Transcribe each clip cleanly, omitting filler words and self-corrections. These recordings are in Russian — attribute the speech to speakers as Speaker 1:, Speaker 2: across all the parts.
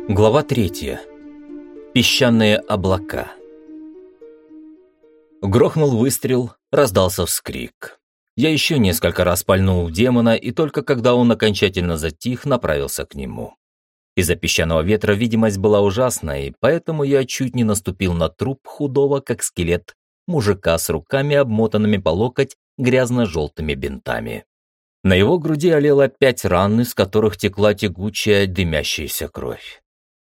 Speaker 1: Глава 3. Песчаные облака. Грохнул выстрел, раздался вскрик. Я еще несколько раз пальнул в демона, и только когда он окончательно затих, направился к нему. Из-за песчаного ветра видимость была ужасной, поэтому я чуть не наступил на труп худого, как скелет, мужика с руками, обмотанными по локоть грязно-желтыми бинтами. На его груди олело 5 ран, из которых текла тягучая, дымящаяся кровь.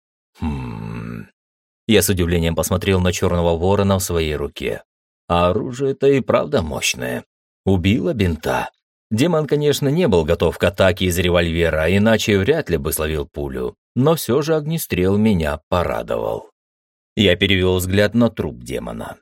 Speaker 1: Я с удивлением посмотрел на черного ворона в своей руке. А оружие-то и правда мощное. Убило бинта. Демон, конечно, не был готов к атаке из револьвера, иначе вряд ли бы словил пулю. Но все же огнестрел меня порадовал. Я перевел взгляд на труп демона.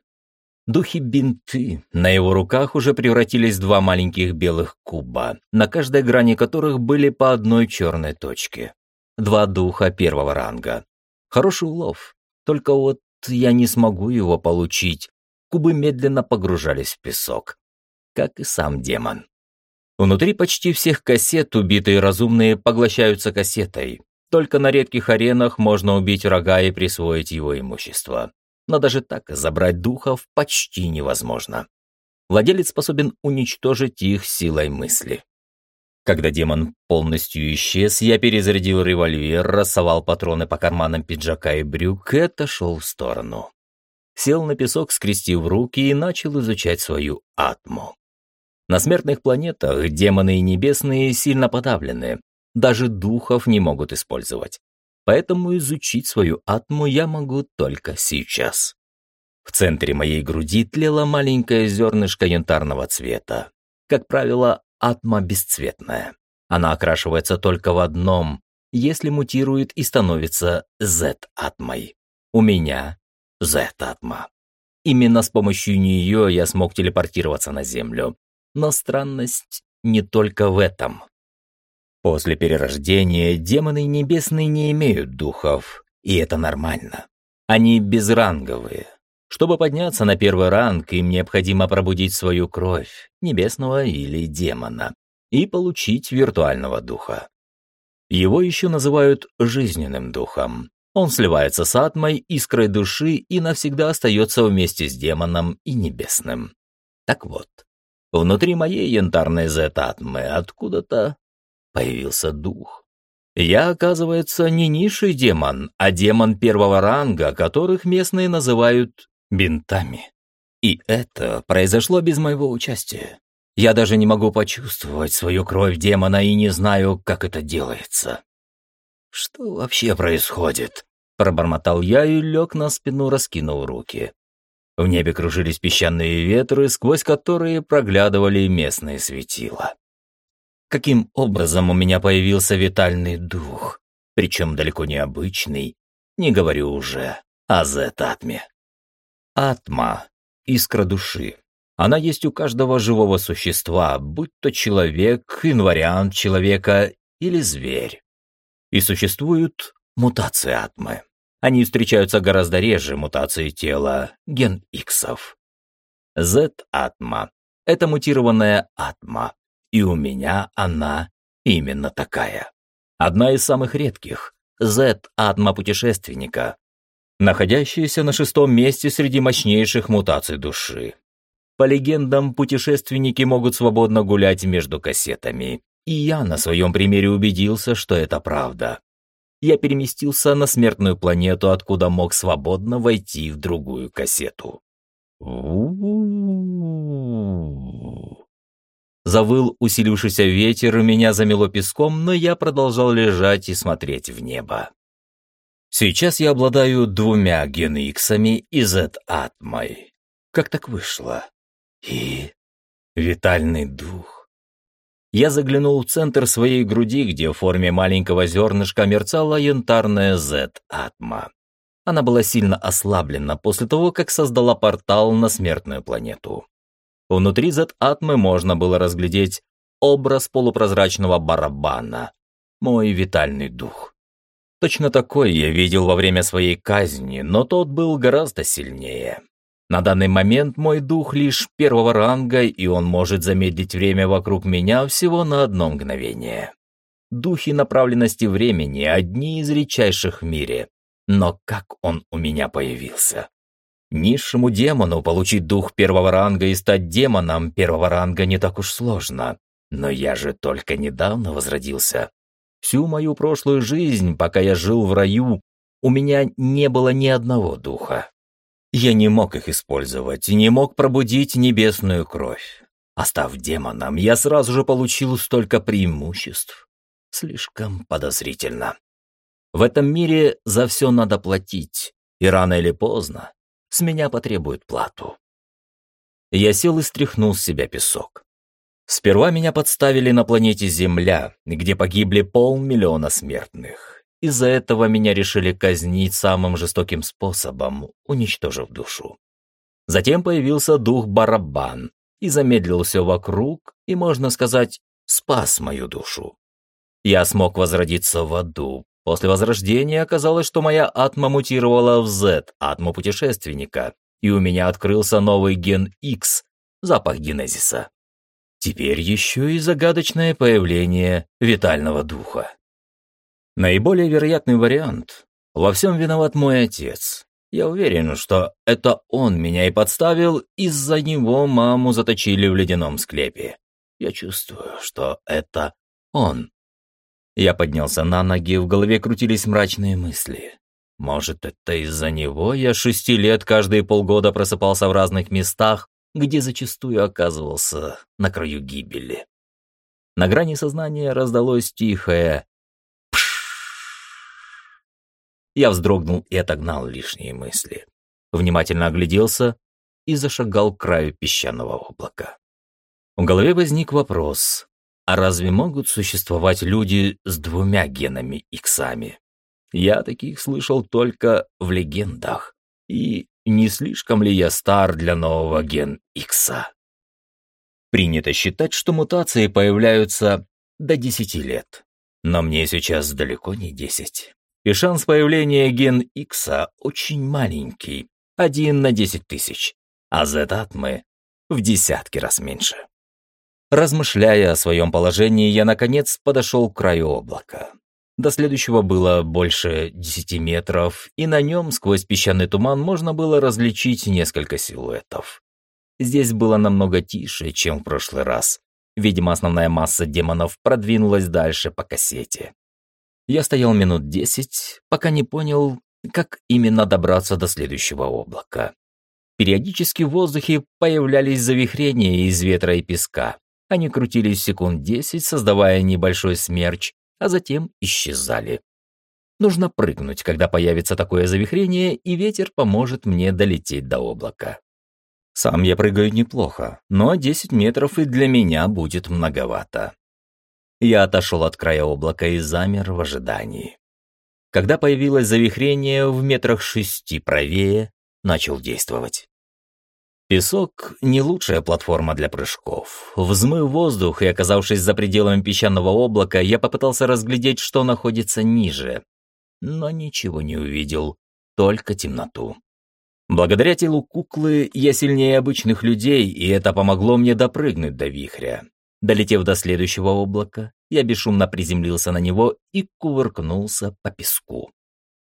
Speaker 1: Духи-бинты на его руках уже превратились в 2 маленьких белых куба, на каждой грани которых были по одной черной точке. 2 духа 1-го ранга. Хороший улов, только вот я не смогу его получить. Кубы медленно погружались в песок, как и сам демон. Внутри почти всех кассет убитые разумные поглощаются кассетой. Только на редких аренах можно убить врага и присвоить его имущество. Но даже так забрать духов почти невозможно. Владелец способен уничтожить их силой мысли. Когда демон полностью исчез, я перезарядил револьвер, рассовал патроны по карманам пиджака и брюк и отошел в сторону. Сел на песок, скрестив руки, и начал изучать свою атму. На смертных планетах демоны и небесные сильно подавлены, даже духов не могут использовать. Поэтому изучить свою атму я могу только сейчас. В центре моей груди тлело маленькое зернышко янтарного цвета. Как правило, атма бесцветная. Она окрашивается только в одном, если мутирует и становится Z-атмой. У меня Z-атма. Именно с помощью нее я смог телепортироваться на Землю. Но странность не только в этом. После перерождения демоны небесные не имеют духов, и это нормально. Они безранговые. Чтобы подняться на 1-й ранг, им необходимо пробудить свою кровь, небесного или демона, и получить виртуального духа. Его еще называют жизненным духом. Он сливается с атмой, искрой души и навсегда остается вместе с демоном и небесным. Так вот, внутри моей янтарной Z-атмы откуда-то появился дух. Я, оказывается, не низший демон, а демон 1-го ранга, которых местные называют бинтами. И это произошло без моего участия. Я даже не могу почувствовать свою кровь демона и не знаю, как это делается. «Что вообще происходит?» – пробормотал я и лег на спину, раскинув руки. В небе кружились песчаные ветры, сквозь которые проглядывали местные светила. Каким образом у меня появился витальный дух, причем далеко не обычный, не говорю уже о Z-атме. Атма – искра души. Она есть у каждого живого существа, будь то человек, инвариант человека или зверь. И существуют мутации атмы. Они встречаются гораздо реже мутации тела, ген иксов. Z-атма – это мутированная атма, и у меня она именно такая. Одна из самых редких – Z-атма путешественника, находящаяся на 6-м месте среди мощнейших мутаций души. По легендам, путешественники могут свободно гулять между кассетами, и я на своем примере убедился, что это правда. Я переместился на смертную планету, откуда мог свободно войти в другую кассету. Завыл усилившийся ветер, меня замело песком, но я продолжал лежать и смотреть в небо. Сейчас я обладаю 2 ген-иксами и Z-атмой. Как так вышло? И витальный дух. Я заглянул в центр своей груди, где в форме маленького зернышка мерцала янтарная Z-атма. Она была сильно ослаблена после того, как создала портал на смертную планету. Внутри Z-атмы можно было разглядеть образ полупрозрачного барабана, мой витальный дух. Точно такой я видел во время своей казни, но тот был гораздо сильнее. На данный момент мой дух лишь 1-го ранга, и он может замедлить время вокруг меня всего на 1 мгновение. Духи направленности времени – одни из редчайших в мире. Но как он у меня появился? Низшему демону получить дух первого ранга и стать демоном первого ранга не так уж сложно. Но я же только недавно возродился. Всю мою прошлую жизнь, пока я жил в раю, у меня не было ни одного духа. Я не мог их использовать, не мог пробудить небесную кровь. А став демоном, я сразу же получил столько преимуществ. Слишком подозрительно. В этом мире за все надо платить, и рано или поздно с меня потребуют плату. Я сел и стряхнул с себя песок. Сперва меня подставили на планете Земля, где погибли 500 000 смертных. Из-за этого меня решили казнить самым жестоким способом, уничтожив душу. Затем появился дух Барабан и замедлил все вокруг, и, можно сказать, спас мою душу. Я смог возродиться в аду. После возрождения оказалось, что моя атма мутировала в Z, атму путешественника, и у меня открылся новый ген X, запах генезиса. Теперь еще и загадочное появление витального духа. Наиболее вероятный вариант. Во всем виноват мой отец. Я уверен, что это он меня и подставил, из-за него маму заточили в ледяном склепе. Я чувствую, что это он. Я поднялся на ноги, в голове крутились мрачные мысли. Может, это из-за него я 6 лет каждые полгода просыпался в разных местах, где зачастую оказывался на краю гибели. На грани сознания раздалось тихое «пшшш». Я вздрогнул и отогнал лишние мысли. Внимательно огляделся и зашагал к краю песчаного облака. В голове возник вопрос: а разве могут существовать люди с 2 генами иксами? Я таких слышал только в легендах. И не слишком ли я стар для нового ген Икса? Принято считать, что мутации появляются до 10 лет. Но мне сейчас далеко не 10. И шанс появления ген Икса очень маленький, 1 на 10 000, а Z-атмы в десятки раз меньше. Размышляя о своем положении, я, наконец, подошел к краю облака. До следующего было больше 10 метров, и на нем сквозь песчаный туман можно было различить несколько силуэтов. Здесь было намного тише, чем в прошлый раз. Видимо, основная масса демонов продвинулась дальше по кассете. Я стоял минут 10, пока не понял, как именно добраться до следующего облака. Периодически в воздухе появлялись завихрения из ветра и песка. Они крутились секунд 10, создавая небольшой смерч, а затем исчезали. Нужно прыгнуть, когда появится такое завихрение, и ветер поможет мне долететь до облака. Сам я прыгаю неплохо, но 10 метров и для меня будет многовато. Я отошел от края облака и замер в ожидании. Когда появилось завихрение в 6 метрах правее, начал действовать. Песок – не лучшая платформа для прыжков. Взмыв воздух и оказавшись за пределами песчаного облака, я попытался разглядеть, что находится ниже. Но ничего не увидел, только темноту. Благодаря телу куклы я сильнее обычных людей, и это помогло мне допрыгнуть до вихря. Долетев до следующего облака, я бесшумно приземлился на него и кувыркнулся по песку.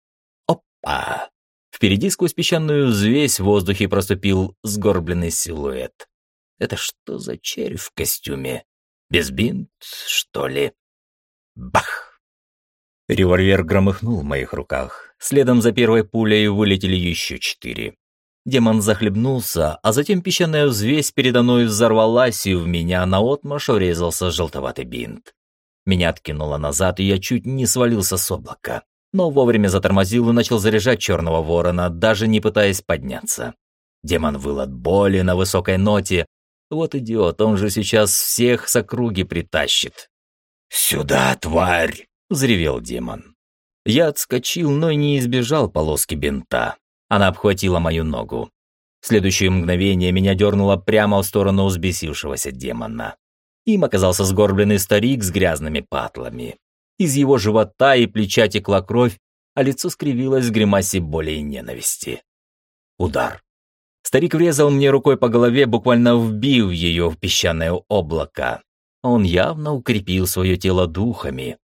Speaker 1: Опа! Впереди сквозь песчаную взвесь в воздухе проступил сгорбленный силуэт. Это что за червь в костюме? Без бинт, что ли? Бах! Револьвер громыхнул в моих руках. Следом за первой пулей вылетели еще 4. Демон захлебнулся, а затем песчаная взвесь передо мной взорвалась, и в меня наотмашь врезался желтоватый бинт. Меня откинуло назад, и я чуть не свалился с облака. Но вовремя затормозил и начал заряжать черного ворона, даже не пытаясь подняться. Демон выл от боли на высокой ноте. Вот идиот, он же сейчас всех с округи притащит. «Сюда, тварь!» — взревел демон. Я отскочил, но не избежал полоски бинта. Она обхватила мою ногу. В следующее мгновение меня дернуло прямо в сторону взбесившегося демона. Им оказался сгорбленный старик с грязными патлами. Из его живота и плеча текла кровь, а лицо скривилось в гримасе боли и ненависти. Удар. Старик врезал мне рукой по голове, буквально вбив ее в песчаное облако. Он явно укрепил свое тело духами.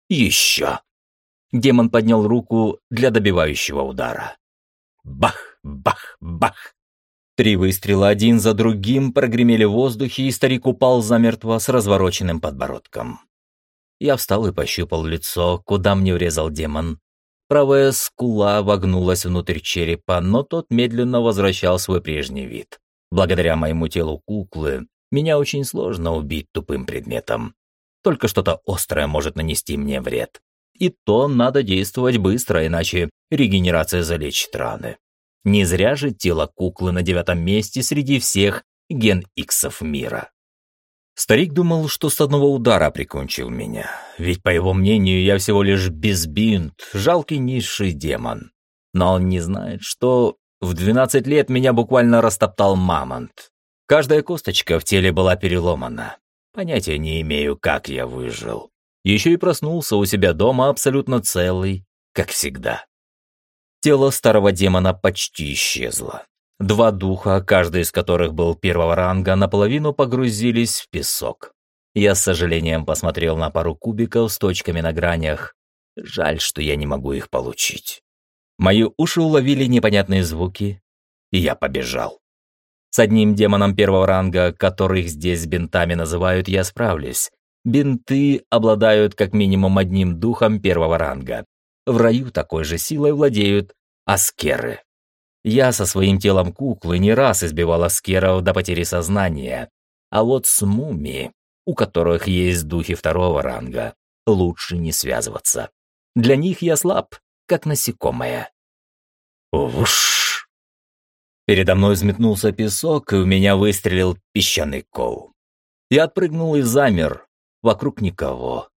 Speaker 1: Еще!» Демон поднял руку для добивающего удара. Бах, бах, бах! 3 выстрела один за другим прогремели в воздухе, и старик упал замертво с развороченным подбородком. Я встал и пощупал лицо, куда мне врезал демон. Правая скула вогнулась внутрь черепа, но тот медленно возвращал свой прежний вид. Благодаря моему телу куклы, меня очень сложно убить тупым предметом. Только что-то острое может нанести мне вред. И то надо действовать быстро, иначе регенерация залечит раны. Не зря же тело куклы на 9-м месте среди всех ген-иксов мира. Старик думал, что с одного удара прикончил меня, ведь, по его мнению, я всего лишь безбинт, жалкий низший демон. Но он не знает, что в 12 лет меня буквально растоптал мамонт. Каждая косточка в теле была переломана. Понятия не имею, как я выжил. Еще и проснулся у себя дома абсолютно целый, как всегда. Тело старого демона почти исчезло. 2 духа, каждый из которых был 1-го ранга, наполовину погрузились в песок. Я с сожалением посмотрел на пару кубиков с точками на гранях. Жаль, что я не могу их получить. Мои уши уловили непонятные звуки, и я побежал. С одним демоном 1-го ранга, которых здесь бинтами называют, я справлюсь. Бинты обладают как минимум одним духом 1-го ранга. В раю такой же силой владеют аскеры. Я со своим телом куклы не раз избивал аскеров до потери сознания, а вот с муми, у которых есть духи 2-го ранга, лучше не связываться. Для них я слаб, как насекомое. Уш! Передо мной взметнулся песок, и в меня выстрелил песчаный кол. Я отпрыгнул и замер. Вокруг никого.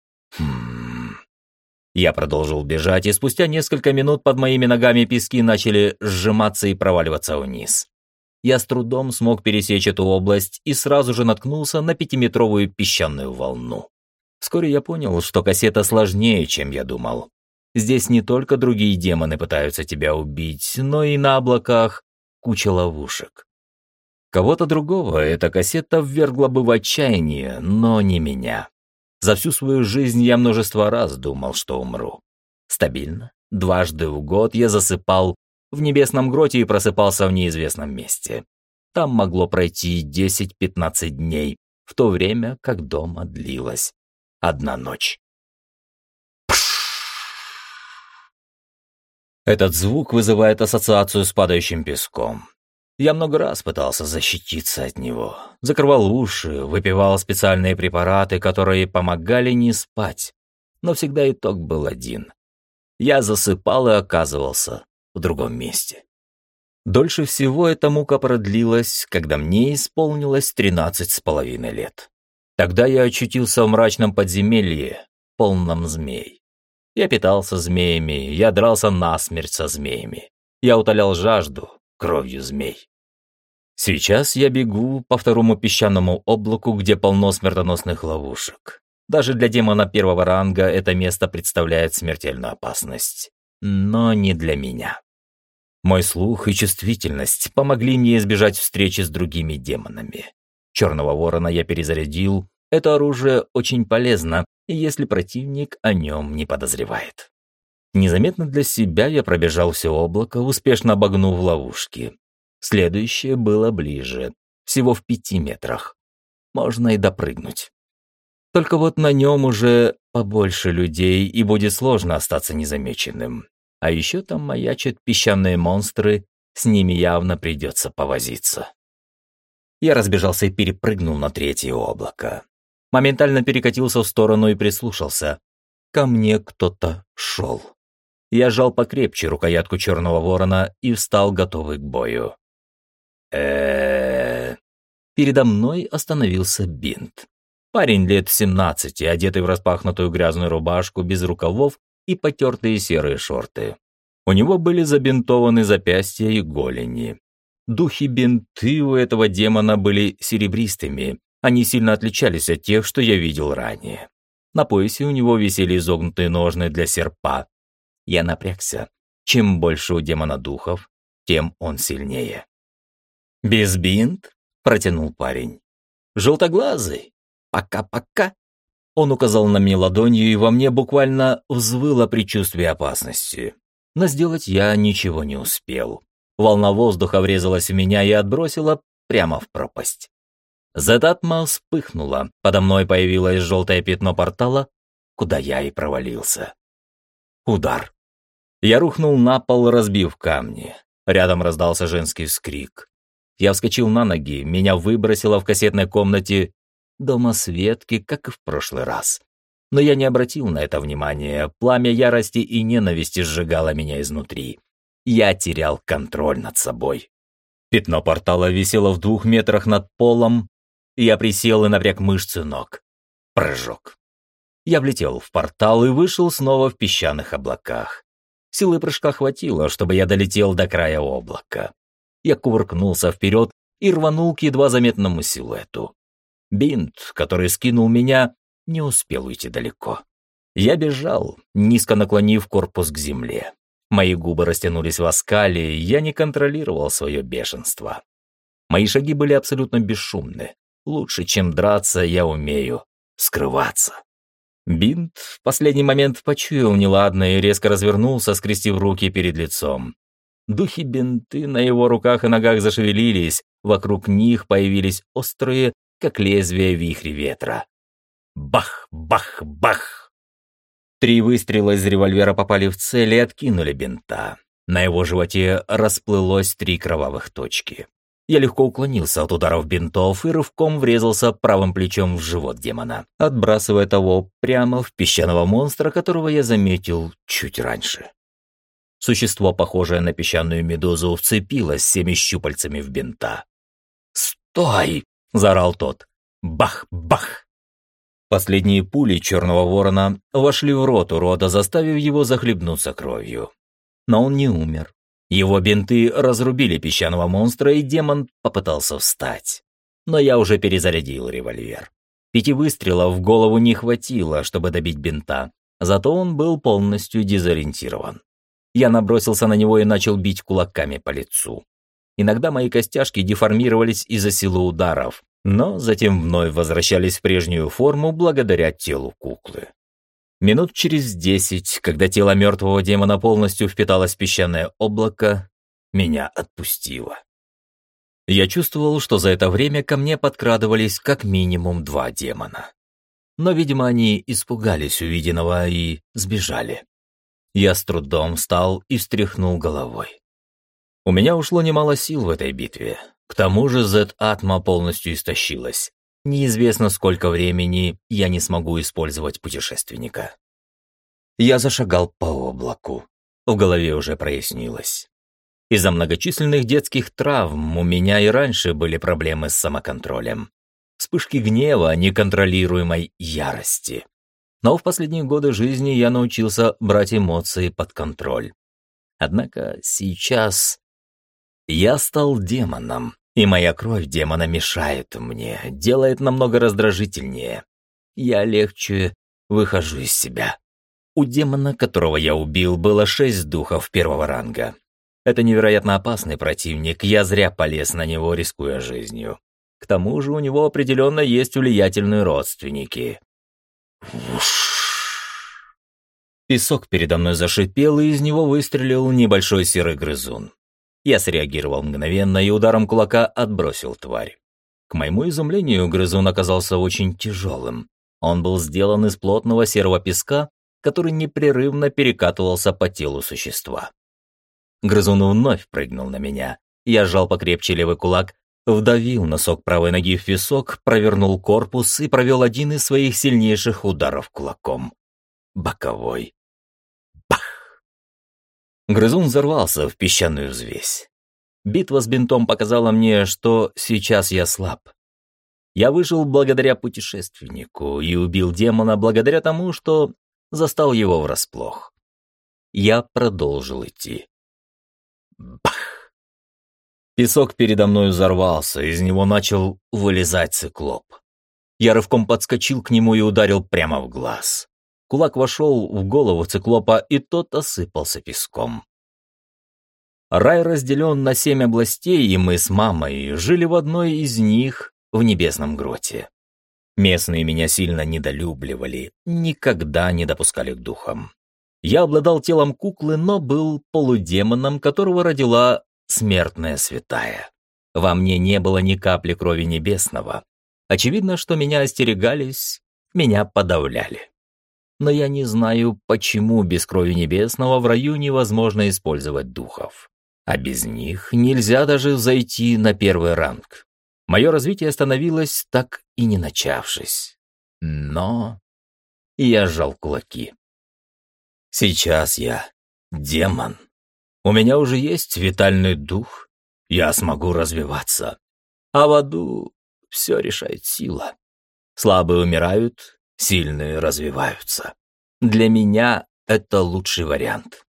Speaker 1: Я продолжил бежать, и спустя несколько минут под моими ногами пески начали сжиматься и проваливаться вниз. Я с трудом смог пересечь эту область и сразу же наткнулся на 5-метровую песчаную волну. Вскоре я понял, что кассета сложнее, чем я думал. Здесь не только другие демоны пытаются тебя убить, но и на облаках куча ловушек. Кого-то другого эта кассета ввергла бы в отчаяние, но не меня. За всю свою жизнь я множество раз думал, что умру. Стабильно, 2 в год я засыпал в небесном гроте и просыпался в неизвестном месте. Там могло пройти 10-15 дней, в то время как дома длилась 1 ночь. Этот звук вызывает ассоциацию с падающим песком. Я много раз пытался защититься от него. Закрывал уши, выпивал специальные препараты, которые помогали не спать. Но всегда итог был один. Я засыпал и оказывался в другом месте. Дольше всего эта мука продлилась, когда мне исполнилось 13,5 лет. Тогда я очутился в мрачном подземелье, полном змей. Я питался змеями, я дрался насмерть со змеями. Я утолял жажду кровью змей. Сейчас я бегу по 2-му песчаному облаку, где полно смертоносных ловушек. Даже для демона 1-го ранга это место представляет смертельную опасность. Но не для меня. Мой слух и чувствительность помогли мне избежать встречи с другими демонами. Черного ворона я перезарядил. Это оружие очень полезно, если противник о нем не подозревает. Незаметно для себя я пробежал все облако, успешно обогнув ловушки. Следующее было ближе, всего в 5 метрах. Можно и допрыгнуть. Только вот на нем уже побольше людей, и будет сложно остаться незамеченным. А еще там маячат песчаные монстры, с ними явно придется повозиться. Я разбежался и перепрыгнул на 3-е облако. Моментально перекатился в сторону и прислушался. Ко мне кто-то шел. Я сжал покрепче рукоятку черного ворона и встал, готовый к бою. Передо мной остановился Бинт. Парень лет 17, одетый в распахнутую грязную рубашку без рукавов и потертые серые шорты. У него были забинтованы запястья и голени. Духи-бинты у этого демона были серебристыми. Они сильно отличались от тех, что я видел ранее. На поясе у него висели изогнутые ножны для серпа. Я напрягся. Чем больше у демона духов, тем он сильнее. «Без бинт?» – протянул парень. «Желтоглазый? Пока-пока?» Он указал на меня ладонью, и во мне буквально взвыло предчувствие опасности. Но сделать я ничего не успел. Волна воздуха врезалась в меня и отбросила прямо в пропасть. Зетатма вспыхнула, подо мной появилось желтое пятно портала, куда я и провалился. Удар. Я рухнул на пол, разбив камни. Рядом раздался женский вскрик. Я вскочил на ноги, меня выбросило в кассетной комнате дома Светки, как и в прошлый раз. Но я не обратил на это внимания, пламя ярости и ненависти сжигало меня изнутри. Я терял контроль над собой. Пятно портала висело в 2 метрах над полом, я присел и напряг мышцы ног. Прыжок. Я влетел в портал и вышел снова в песчаных облаках. Силы прыжка хватило, чтобы я долетел до края облака. Я кувыркнулся вперед и рванул к едва заметному силуэту. Бинт, который скинул меня, не успел уйти далеко. Я бежал, низко наклонив корпус к земле. Мои губы растянулись в оскале, я не контролировал свое бешенство. Мои шаги были абсолютно бесшумны. Лучше, чем драться, я умею скрываться. Бинт в последний момент почуял неладное и резко развернулся, скрестив руки перед лицом. Духи-бинты на его руках и ногах зашевелились, вокруг них появились острые, как лезвие вихри ветра. Бах, бах, бах! 3 выстрела из револьвера попали в цель и откинули бинта. На его животе расплылось 3 кровавых точки. Я легко уклонился от ударов бинтов и рывком врезался правым плечом в живот демона, отбрасывая того прямо в песчаного монстра, которого я заметил чуть раньше. Существо, похожее на песчаную медузу, вцепилось всеми щупальцами в бинта. «Стой!» — заорал тот. Бах, бах! Последние пули черного ворона вошли в рот урода, заставив его захлебнуться кровью. Но он не умер. Его бинты разрубили песчаного монстра, и демон попытался встать. Но я уже перезарядил револьвер. 5 выстрелов в голову не хватило, чтобы добить бинта, зато он был полностью дезориентирован. Я набросился на него и начал бить кулаками по лицу. Иногда мои костяшки деформировались из-за силы ударов, но затем вновь возвращались в прежнюю форму благодаря телу куклы. Минут через 10, когда тело мертвого демона полностью впиталось в песчаное облако, меня отпустило. Я чувствовал, что за это время ко мне подкрадывались как минимум 2 демона. Но, видимо, они испугались увиденного и сбежали. Я с трудом встал и встряхнул головой. У меня ушло немало сил в этой битве. К тому же Зет-Атма полностью истощилась. Неизвестно, сколько времени я не смогу использовать путешественника. Я зашагал по облаку. В голове уже прояснилось. Из-за многочисленных детских травм у меня и раньше были проблемы с самоконтролем. Вспышки гнева, неконтролируемой ярости. Но в последние годы жизни я научился брать эмоции под контроль. Однако сейчас я стал демоном, и моя кровь демона мешает мне, делает намного раздражительнее. Я легче выхожу из себя. У демона, которого я убил, было 6 духов 1-го ранга. Это невероятно опасный противник, я зря полез на него, рискуя жизнью. К тому же у него определенно есть влиятельные родственники. Песок передо мной зашипел, и из него выстрелил небольшой серый грызун. Я среагировал мгновенно и ударом кулака отбросил тварь. К моему изумлению, грызун оказался очень тяжелым. Он был сделан из плотного серого песка, который непрерывно перекатывался по телу существа. Грызун вновь прыгнул на меня. Я сжал покрепче левый кулак, вдавил носок правой ноги в песок, провернул корпус и провел один из своих сильнейших ударов кулаком. Боковой. Бах! Грызун взорвался в песчаную взвесь. Битва с бинтом показала мне, что сейчас я слаб. Я выжил благодаря путешественнику и убил демона благодаря тому, что застал его врасплох. Я продолжил идти. Бах! Песок передо мной взорвался, из него начал вылезать циклоп. Я рывком подскочил к нему и ударил прямо в глаз. Кулак вошел в голову циклопа, и тот осыпался песком. Рай разделен на 7 областей, и мы с мамой жили в одной из них в небесном гроте. Местные меня сильно недолюбливали, никогда не допускали к духам. Я обладал телом куклы, но был полудемоном, которого родила смертная святая. Во мне не было ни капли крови небесного. Очевидно, что меня остерегались, меня подавляли. Но я не знаю, почему без крови небесного в раю невозможно использовать духов. А без них нельзя даже зайти на первый ранг. Мое развитие остановилось, так и не начавшись. Но я сжал кулаки. Сейчас я демон. У меня уже есть витальный дух. Я смогу развиваться. А в аду все решает сила. Слабые умирают, сильные развиваются. Для меня это лучший вариант.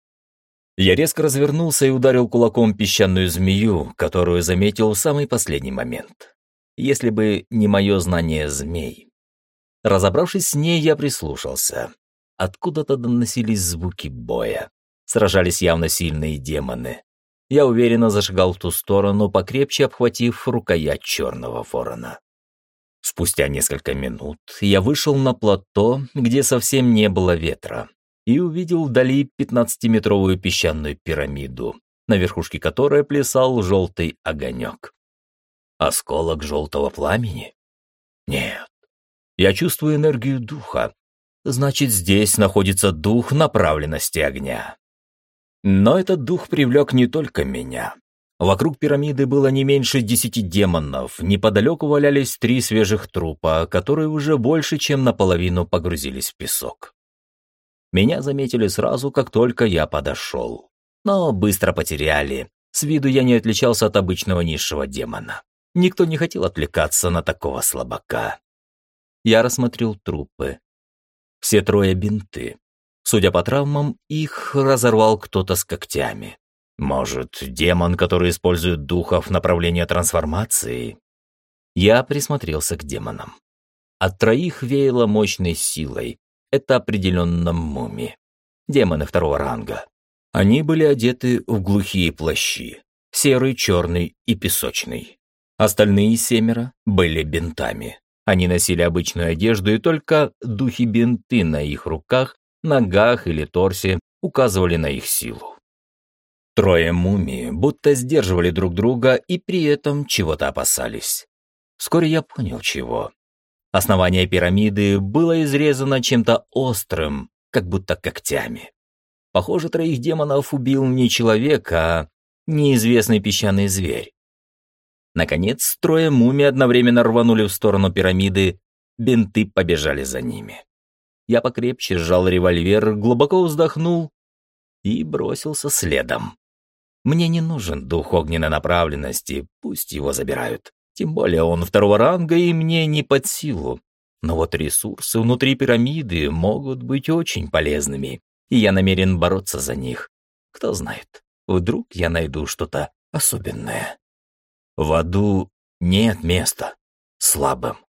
Speaker 1: Я резко развернулся и ударил кулаком песчаную змею, которую заметил в самый последний момент. Если бы не мое знание змей. Разобравшись с ней, я прислушался. Откуда-то доносились звуки боя. Сражались явно сильные демоны. Я уверенно зашагал в ту сторону, покрепче обхватив рукоять черного ворона. Спустя несколько минут я вышел на плато, где совсем не было ветра, и увидел вдали 15-метровую песчаную пирамиду, на верхушке которой плясал желтый огонек. Осколок желтого пламени? Нет. Я чувствую энергию духа. Значит, здесь находится дух направленности огня. Но этот дух привлек не только меня. Вокруг пирамиды было не меньше 10 демонов, неподалеку валялись 3 свежих трупа, которые уже больше, чем наполовину погрузились в песок. Меня заметили сразу, как только я подошел. Но быстро потеряли. С виду я не отличался от обычного низшего демона. Никто не хотел отвлекаться на такого слабака. Я рассмотрел трупы. Все 3 бинты. Судя по травмам, их разорвал кто-то с когтями. Может, демон, который использует духов направления трансформации? Я присмотрелся к демонам. От 3 веяло мощной силой. Это определенно мумии. Демоны 2-го ранга. Они были одеты в глухие плащи. Серый, черный и песочный. Остальные 7 были бинтами. Они носили обычную одежду, и только духи-бинты на их руках, ногах или торсе указывали на их силу. 3 мумий будто сдерживали друг друга и при этом чего-то опасались. Вскоре я понял, чего. Основание пирамиды было изрезано чем-то острым, как будто когтями. Похоже, 3 демонов убил не человек, а неизвестный песчаный зверь. Наконец, 3 мумий одновременно рванули в сторону пирамиды, бинты побежали за ними. Я покрепче сжал револьвер, глубоко вздохнул и бросился следом. Мне не нужен дух огненной направленности, пусть его забирают. Тем более он 2-го ранга и мне не под силу. Но вот ресурсы внутри пирамиды могут быть очень полезными, и я намерен бороться за них. Кто знает, вдруг я найду что-то особенное. В аду нет места слабым.